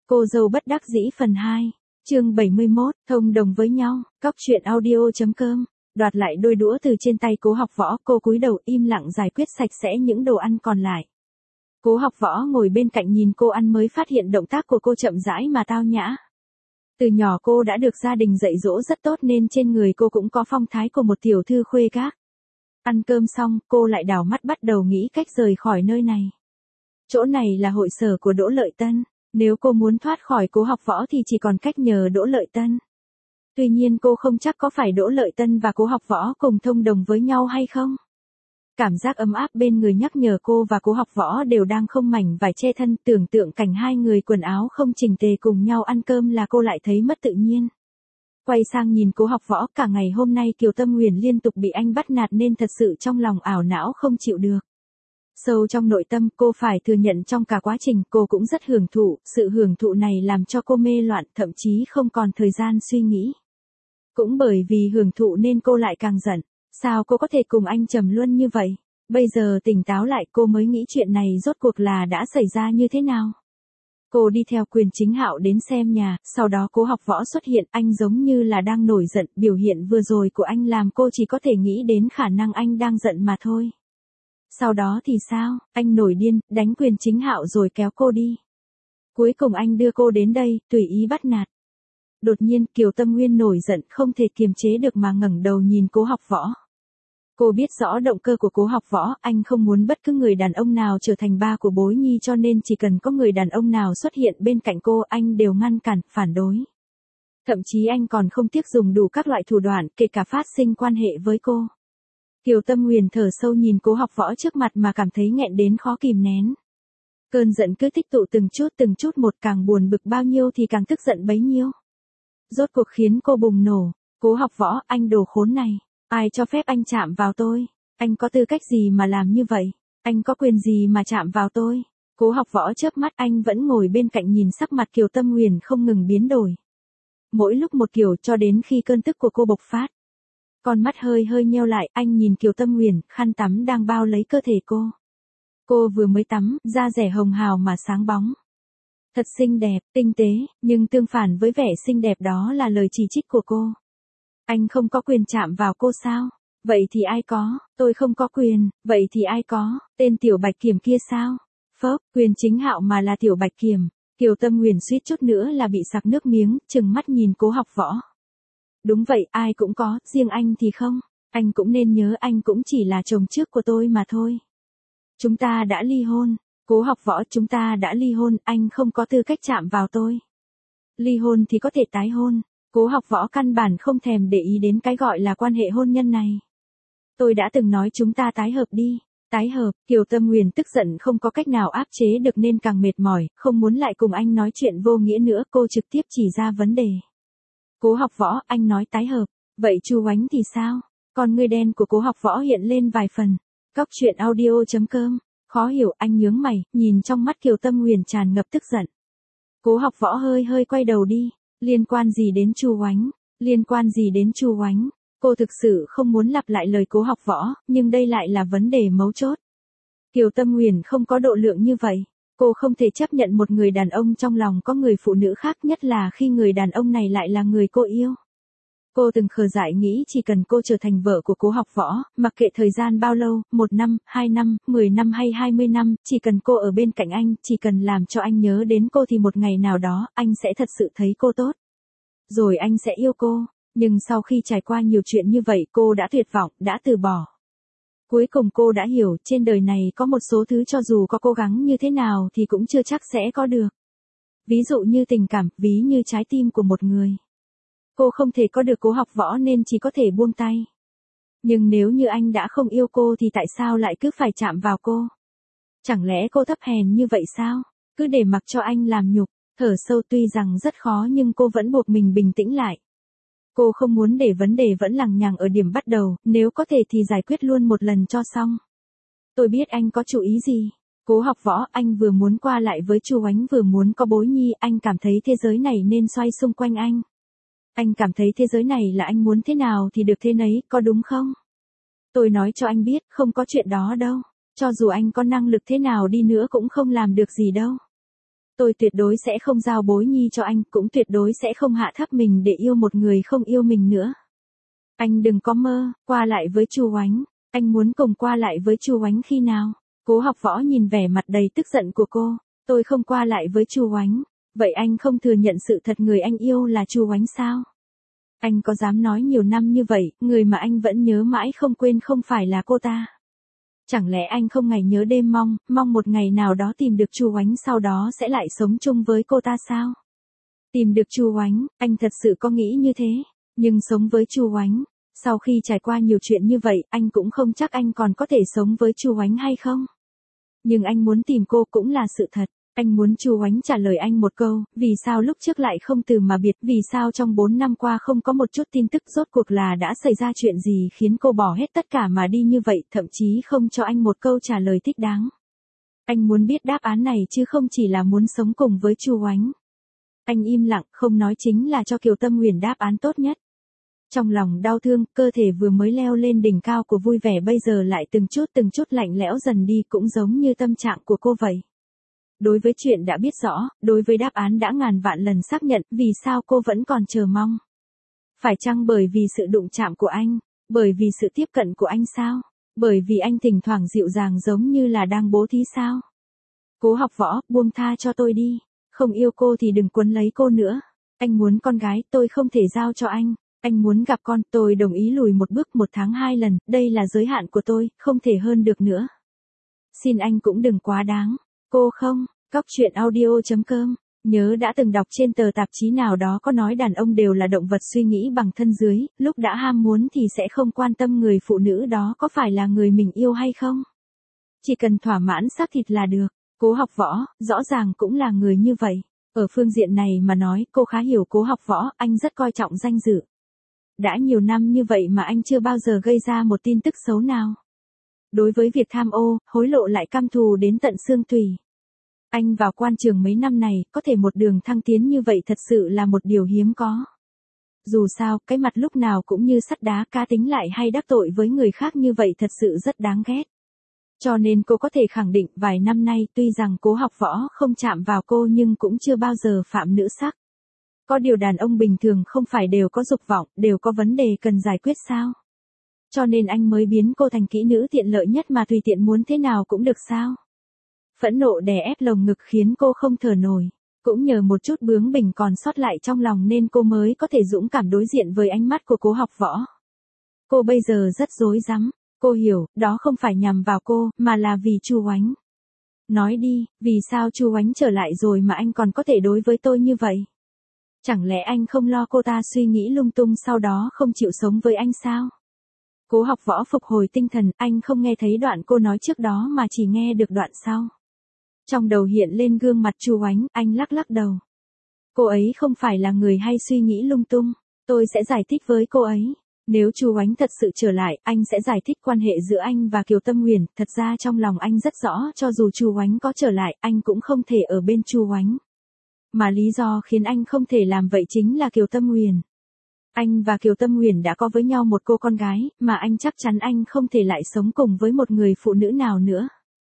Cô dâu bất đắc dĩ phần 2, chương 71, thông đồng với nhau, cóc truyện audio.com, đoạt lại đôi đũa từ trên tay Cố Học Võ, cô cúi đầu im lặng giải quyết sạch sẽ những đồ ăn còn lại. Cố Học Võ ngồi bên cạnh nhìn cô ăn mới phát hiện động tác của cô chậm rãi mà tao nhã. Từ nhỏ cô đã được gia đình dạy dỗ rất tốt nên trên người cô cũng có phong thái của một tiểu thư khuê các. Ăn cơm xong, cô lại đảo mắt bắt đầu nghĩ cách rời khỏi nơi này. Chỗ này là hội sở của Đỗ Lợi Tân, nếu cô muốn thoát khỏi Cố Học Võ thì chỉ còn cách nhờ Đỗ Lợi Tân. Tuy nhiên cô không chắc có phải Đỗ Lợi Tân và Cố Học Võ cùng thông đồng với nhau hay không. Cảm giác ấm áp bên người nhắc nhở cô và Cố Học Võ đều đang không mảnh vải che thân, tưởng tượng cảnh hai người quần áo không chỉnh tề cùng nhau ăn cơm là cô lại thấy mất tự nhiên. Quay sang nhìn Cố Học Võ, cả ngày hôm nay Kiều Tâm Huyền liên tục bị anh bắt nạt nên thật sự trong lòng ảo não không chịu được. Sâu trong nội tâm cô phải thừa nhận trong cả quá trình cô cũng rất hưởng thụ, sự hưởng thụ này làm cho cô mê loạn, thậm chí không còn thời gian suy nghĩ. Cũng bởi vì hưởng thụ nên cô lại càng giận, sao cô có thể cùng anh trầm luân như vậy? Bây giờ tỉnh táo lại cô mới nghĩ chuyện này rốt cuộc là đã xảy ra như thế nào. Cô đi theo Quyền Chính Hạo đến xem nhà, sau đó Cố Học Võ xuất hiện, anh giống như là đang nổi giận, biểu hiện vừa rồi của anh làm cô chỉ có thể nghĩ đến khả năng anh đang giận mà thôi. Sau đó thì sao, anh nổi điên, đánh Quyền Chính Hạo rồi kéo cô đi. Cuối cùng anh đưa cô đến đây, tùy ý bắt nạt. Đột nhiên Kiều Tâm Nguyên nổi giận không thể kiềm chế được mà ngẩng đầu nhìn Cố Học Võ. Cô biết rõ động cơ của Cố Học Võ, anh không muốn bất cứ người đàn ông nào trở thành ba của Bối Nhi cho nên chỉ cần có người đàn ông nào xuất hiện bên cạnh cô anh đều ngăn cản, phản đối. Thậm chí anh còn không tiếc dùng đủ các loại thủ đoạn kể cả phát sinh quan hệ với cô. Kiều Tâm Huyền thở sâu nhìn Cố Học Võ trước mặt mà cảm thấy nghẹn đến khó kìm nén. Cơn giận cứ tích tụ từng chút một, càng buồn bực bao nhiêu thì càng tức giận bấy nhiêu. Rốt cuộc khiến cô bùng nổ, Cố Học Võ, anh đồ khốn này, ai cho phép anh chạm vào tôi, anh có tư cách gì mà làm như vậy, anh có quyền gì mà chạm vào tôi. Cố Học Võ chớp mắt, anh vẫn ngồi bên cạnh nhìn sắc mặt Kiều Tâm Huyền không ngừng biến đổi. Mỗi lúc một kiểu cho đến khi cơn tức của cô bộc phát. Con mắt hơi nheo lại, anh nhìn Kiều Tâm Huyền, khăn tắm đang bao lấy cơ thể cô. Cô vừa mới tắm, da dẻ hồng hào mà sáng bóng. Thật xinh đẹp, tinh tế, nhưng tương phản với vẻ xinh đẹp đó là lời chỉ trích của cô. Anh không có quyền chạm vào cô sao? Vậy thì ai có? Tôi không có quyền, vậy thì ai có? Tên Tiểu Bạch Kiểm kia sao? Phớp, Quyền Chính Hạo mà là Tiểu Bạch Kiểm. Kiều Tâm Huyền suýt chút nữa là bị sặc nước miếng, trừng mắt nhìn Cố Học Võ. Đúng vậy, ai cũng có, riêng anh thì không. Anh cũng nên nhớ anh cũng chỉ là chồng trước của tôi mà thôi. Chúng ta đã ly hôn. Cố Học Võ, chúng ta đã ly hôn, anh không có tư cách chạm vào tôi. Ly hôn thì có thể tái hôn. Cố Học Võ căn bản không thèm để ý đến cái gọi là quan hệ hôn nhân này. Tôi đã từng nói chúng ta tái hợp đi. Tái hợp, Kiều Tâm Huyền tức giận không có cách nào áp chế được nên càng mệt mỏi, không muốn lại cùng anh nói chuyện vô nghĩa nữa, cô trực tiếp chỉ ra vấn đề. Cố Học Võ, anh nói tái hợp, vậy Chu Oánh thì sao? Con ngươi đen của Cố Học Võ hiện lên vài phần. Cóc truyện audio.com, khó hiểu, anh nhướng mày, nhìn trong mắt Kiều Tâm Huyền tràn ngập tức giận. Cố Học Võ hơi quay đầu đi, liên quan gì đến Chu Oánh? Liên quan gì đến Chu Oánh? Cô thực sự không muốn lặp lại lời Cố Học Võ, nhưng đây lại là vấn đề mấu chốt. Kiều Tâm Huyền không có độ lượng như vậy. Cô không thể chấp nhận một người đàn ông trong lòng có người phụ nữ khác, nhất là khi người đàn ông này lại là người cô yêu. Cô từng khờ dại nghĩ chỉ cần cô trở thành vợ của Cố Học Võ, mặc kệ thời gian bao lâu, 1 năm, 2 năm, 10 năm hay 20 năm, chỉ cần cô ở bên cạnh anh, chỉ cần làm cho anh nhớ đến cô thì một ngày nào đó, anh sẽ thật sự thấy cô tốt. Rồi anh sẽ yêu cô, nhưng sau khi trải qua nhiều chuyện như vậy cô đã tuyệt vọng, đã từ bỏ. Cuối cùng cô đã hiểu trên đời này có một số thứ cho dù có cố gắng như thế nào thì cũng chưa chắc sẽ có được. Ví dụ như tình cảm, ví như trái tim của một người. Cô không thể có được Cố Học Võ nên chỉ có thể buông tay. Nhưng nếu như anh đã không yêu cô thì tại sao lại cứ phải chạm vào cô? Chẳng lẽ cô thấp hèn như vậy sao? Cứ để mặc cho anh làm nhục, thở sâu, tuy rằng rất khó nhưng cô vẫn buộc mình bình tĩnh lại. Cô không muốn để vấn đề vẫn lằng nhằng ở điểm bắt đầu, nếu có thể thì giải quyết luôn một lần cho xong. Tôi biết anh có chủ ý gì. Cố Học Võ, anh vừa muốn qua lại với Chu Oánh vừa muốn có Bối Nhi, anh cảm thấy thế giới này nên xoay xung quanh anh. Anh cảm thấy thế giới này là anh muốn thế nào thì được thế nấy, có đúng không? Tôi nói cho anh biết, không có chuyện đó đâu. Cho dù anh có năng lực thế nào đi nữa cũng không làm được gì đâu. Tôi tuyệt đối sẽ không giao Bối Nhi cho anh, cũng tuyệt đối sẽ không hạ thấp mình để yêu một người không yêu mình nữa. Anh đừng có mơ, qua lại với Chu Oánh. Anh muốn cùng qua lại với Chu Oánh khi nào? Cố Học Võ nhìn vẻ mặt đầy tức giận của cô. Tôi không qua lại với Chu Oánh. Vậy anh không thừa nhận sự thật người anh yêu là Chu Oánh sao? Anh có dám nói nhiều năm như vậy, người mà anh vẫn nhớ mãi không quên không phải là cô ta? Chẳng lẽ anh không ngày nhớ đêm mong một ngày nào đó tìm được Chu Oánh sau đó sẽ lại sống chung với cô ta sao? Tìm được Chu Oánh, anh thật sự có nghĩ như thế, nhưng sống với Chu Oánh, sau khi trải qua nhiều chuyện như vậy, anh cũng không chắc anh còn có thể sống với Chu Oánh hay không. Nhưng anh muốn tìm cô cũng là sự thật. Anh muốn Chu Oánh trả lời anh một câu, vì sao lúc trước lại không từ mà biệt, vì sao trong 4 năm qua không có một chút tin tức rốt cuộc là đã xảy ra chuyện gì khiến cô bỏ hết tất cả mà đi như vậy, thậm chí không cho anh một câu trả lời thích đáng. Anh muốn biết đáp án này chứ không chỉ là muốn sống cùng với Chu Oánh. Anh im lặng, không nói chính là cho Kiều Tâm Huyền đáp án tốt nhất. Trong lòng đau thương, cơ thể vừa mới leo lên đỉnh cao của vui vẻ bây giờ lại từng chút lạnh lẽo dần đi, cũng giống như tâm trạng của cô vậy. Đối với chuyện đã biết rõ, đối với đáp án đã ngàn vạn lần xác nhận, vì sao cô vẫn còn chờ mong? Phải chăng bởi vì sự đụng chạm của anh? Bởi vì sự tiếp cận của anh sao? Bởi vì anh thỉnh thoảng dịu dàng giống như là đang bố thí sao? Cố Học Võ, buông tha cho tôi đi. Không yêu cô thì đừng quấn lấy cô nữa. Anh muốn con gái, tôi không thể giao cho anh. Anh muốn gặp con, tôi đồng ý lùi một bước 1 tháng 2 lần, đây là giới hạn của tôi, không thể hơn được nữa. Xin anh cũng đừng quá đáng. Cô không, Cóc truyện audio.com, nhớ đã từng đọc trên tờ tạp chí nào đó có nói đàn ông đều là động vật suy nghĩ bằng thân dưới, lúc đã ham muốn thì sẽ không quan tâm người phụ nữ đó có phải là người mình yêu hay không. Chỉ cần thỏa mãn xác thịt là được. Cố Học Võ, rõ ràng cũng là người như vậy. Ở phương diện này mà nói, cô khá hiểu Cố Học Võ, anh rất coi trọng danh dự. Đã nhiều năm như vậy mà anh chưa bao giờ gây ra một tin tức xấu nào. Đối với việc tham ô, hối lộ lại căm thù đến tận xương tủy. Anh vào quan trường mấy năm này, có thể một đường thăng tiến như vậy thật sự là một điều hiếm có. Dù sao, cái mặt lúc nào cũng như sắt đá, cá tính lại hay đắc tội với người khác như vậy thật sự rất đáng ghét. Cho nên cô có thể khẳng định vài năm nay tuy rằng Cố Học Võ không chạm vào cô nhưng cũng chưa bao giờ phạm nữ sắc. Có điều đàn ông bình thường không phải đều có dục vọng, đều có vấn đề cần giải quyết sao? Cho nên anh mới biến cô thành kỹ nữ tiện lợi nhất mà tùy tiện muốn thế nào cũng được sao? Phẫn nộ đè ép lồng ngực khiến cô không thở nổi. Cũng nhờ một chút bướng bỉnh còn sót lại trong lòng nên cô mới có thể dũng cảm đối diện với ánh mắt của Cố Học Võ. Cô bây giờ rất rối rắm. Cô hiểu, đó không phải nhằm vào cô, mà là vì Chu Oánh. Nói đi, vì sao Chu Oánh trở lại rồi mà anh còn có thể đối với tôi như vậy? Chẳng lẽ anh không lo cô ta suy nghĩ lung tung sau đó không chịu sống với anh sao? Cố Học Võ phục hồi tinh thần, anh không nghe thấy đoạn cô nói trước đó mà chỉ nghe được đoạn sau. Trong đầu hiện lên gương mặt Chu Oánh, anh lắc lắc đầu. Cô ấy không phải là người hay suy nghĩ lung tung, tôi sẽ giải thích với cô ấy. Nếu Chu Oánh thật sự trở lại, anh sẽ giải thích quan hệ giữa anh và Kiều Tâm Huyền, thật ra trong lòng anh rất rõ cho dù Chu Oánh có trở lại, anh cũng không thể ở bên Chu Oánh. Mà lý do khiến anh không thể làm vậy chính là Kiều Tâm Huyền. Anh và Kiều Tâm Huyền đã có với nhau một cô con gái, mà anh chắc chắn anh không thể lại sống cùng với một người phụ nữ nào nữa.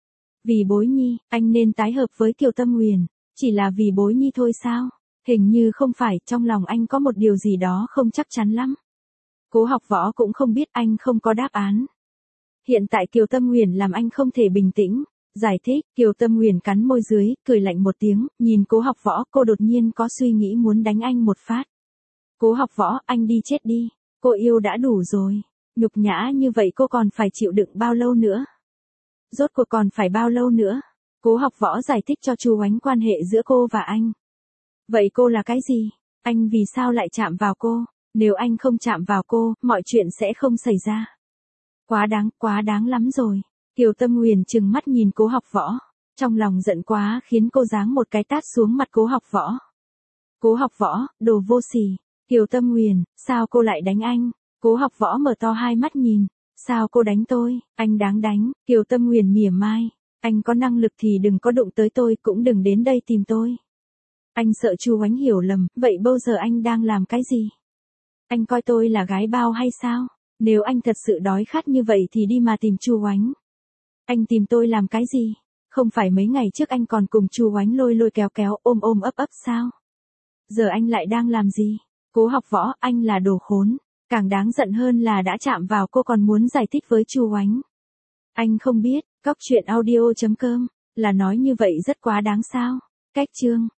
Vì Bối Nhi, anh nên tái hợp với Kiều Tâm Huyền, chỉ là vì Bối Nhi thôi sao? Hình như không phải, trong lòng anh có một điều gì đó không chắc chắn lắm. Cố Học Võ cũng không biết, anh không có đáp án. Hiện tại Kiều Tâm Huyền làm anh không thể bình tĩnh. Giải thích, Kiều Tâm Huyền cắn môi dưới, cười lạnh một tiếng, nhìn Cố Học Võ, cô đột nhiên có suy nghĩ muốn đánh anh một phát. Cố Học Võ, anh đi chết đi. Cô yêu đã đủ rồi. Nhục nhã như vậy cô còn phải chịu đựng bao lâu nữa? Rốt cuộc còn phải bao lâu nữa? Cố Học Võ giải thích cho Chu Oánh quan hệ giữa cô và anh. Vậy cô là cái gì? Anh vì sao lại chạm vào cô? Nếu anh không chạm vào cô, mọi chuyện sẽ không xảy ra. Quá đáng lắm rồi. Kiều Tâm Huyền trừng mắt nhìn Cố Học Võ. Trong lòng giận quá khiến cô giáng một cái tát xuống mặt Cố Học Võ. Cố Học Võ, đồ vô sỉ. Kiều Tâm Huyền, sao cô lại đánh anh? Cố Học Võ mở to hai mắt nhìn. Sao cô đánh tôi? Anh đáng đánh. Kiều Tâm Huyền mỉa mai. Anh có năng lực thì đừng có đụng tới tôi, cũng đừng đến đây tìm tôi. Anh sợ Chu Oánh hiểu lầm, vậy bao giờ anh đang làm cái gì? Anh coi tôi là gái bao hay sao? Nếu anh thật sự đói khát như vậy thì đi mà tìm Chu Oánh. Anh tìm tôi làm cái gì? Không phải mấy ngày trước anh còn cùng Chu Oánh lôi lôi kéo kéo ôm ôm ấp ấp sao? Giờ anh lại đang làm gì? Cố Học Võ, anh là đồ khốn. Càng đáng giận hơn là đã chạm vào cô còn muốn giải thích với Chu Oánh. Anh không biết, cóc truyện audio.com, là nói như vậy rất quá đáng sao? Cách chương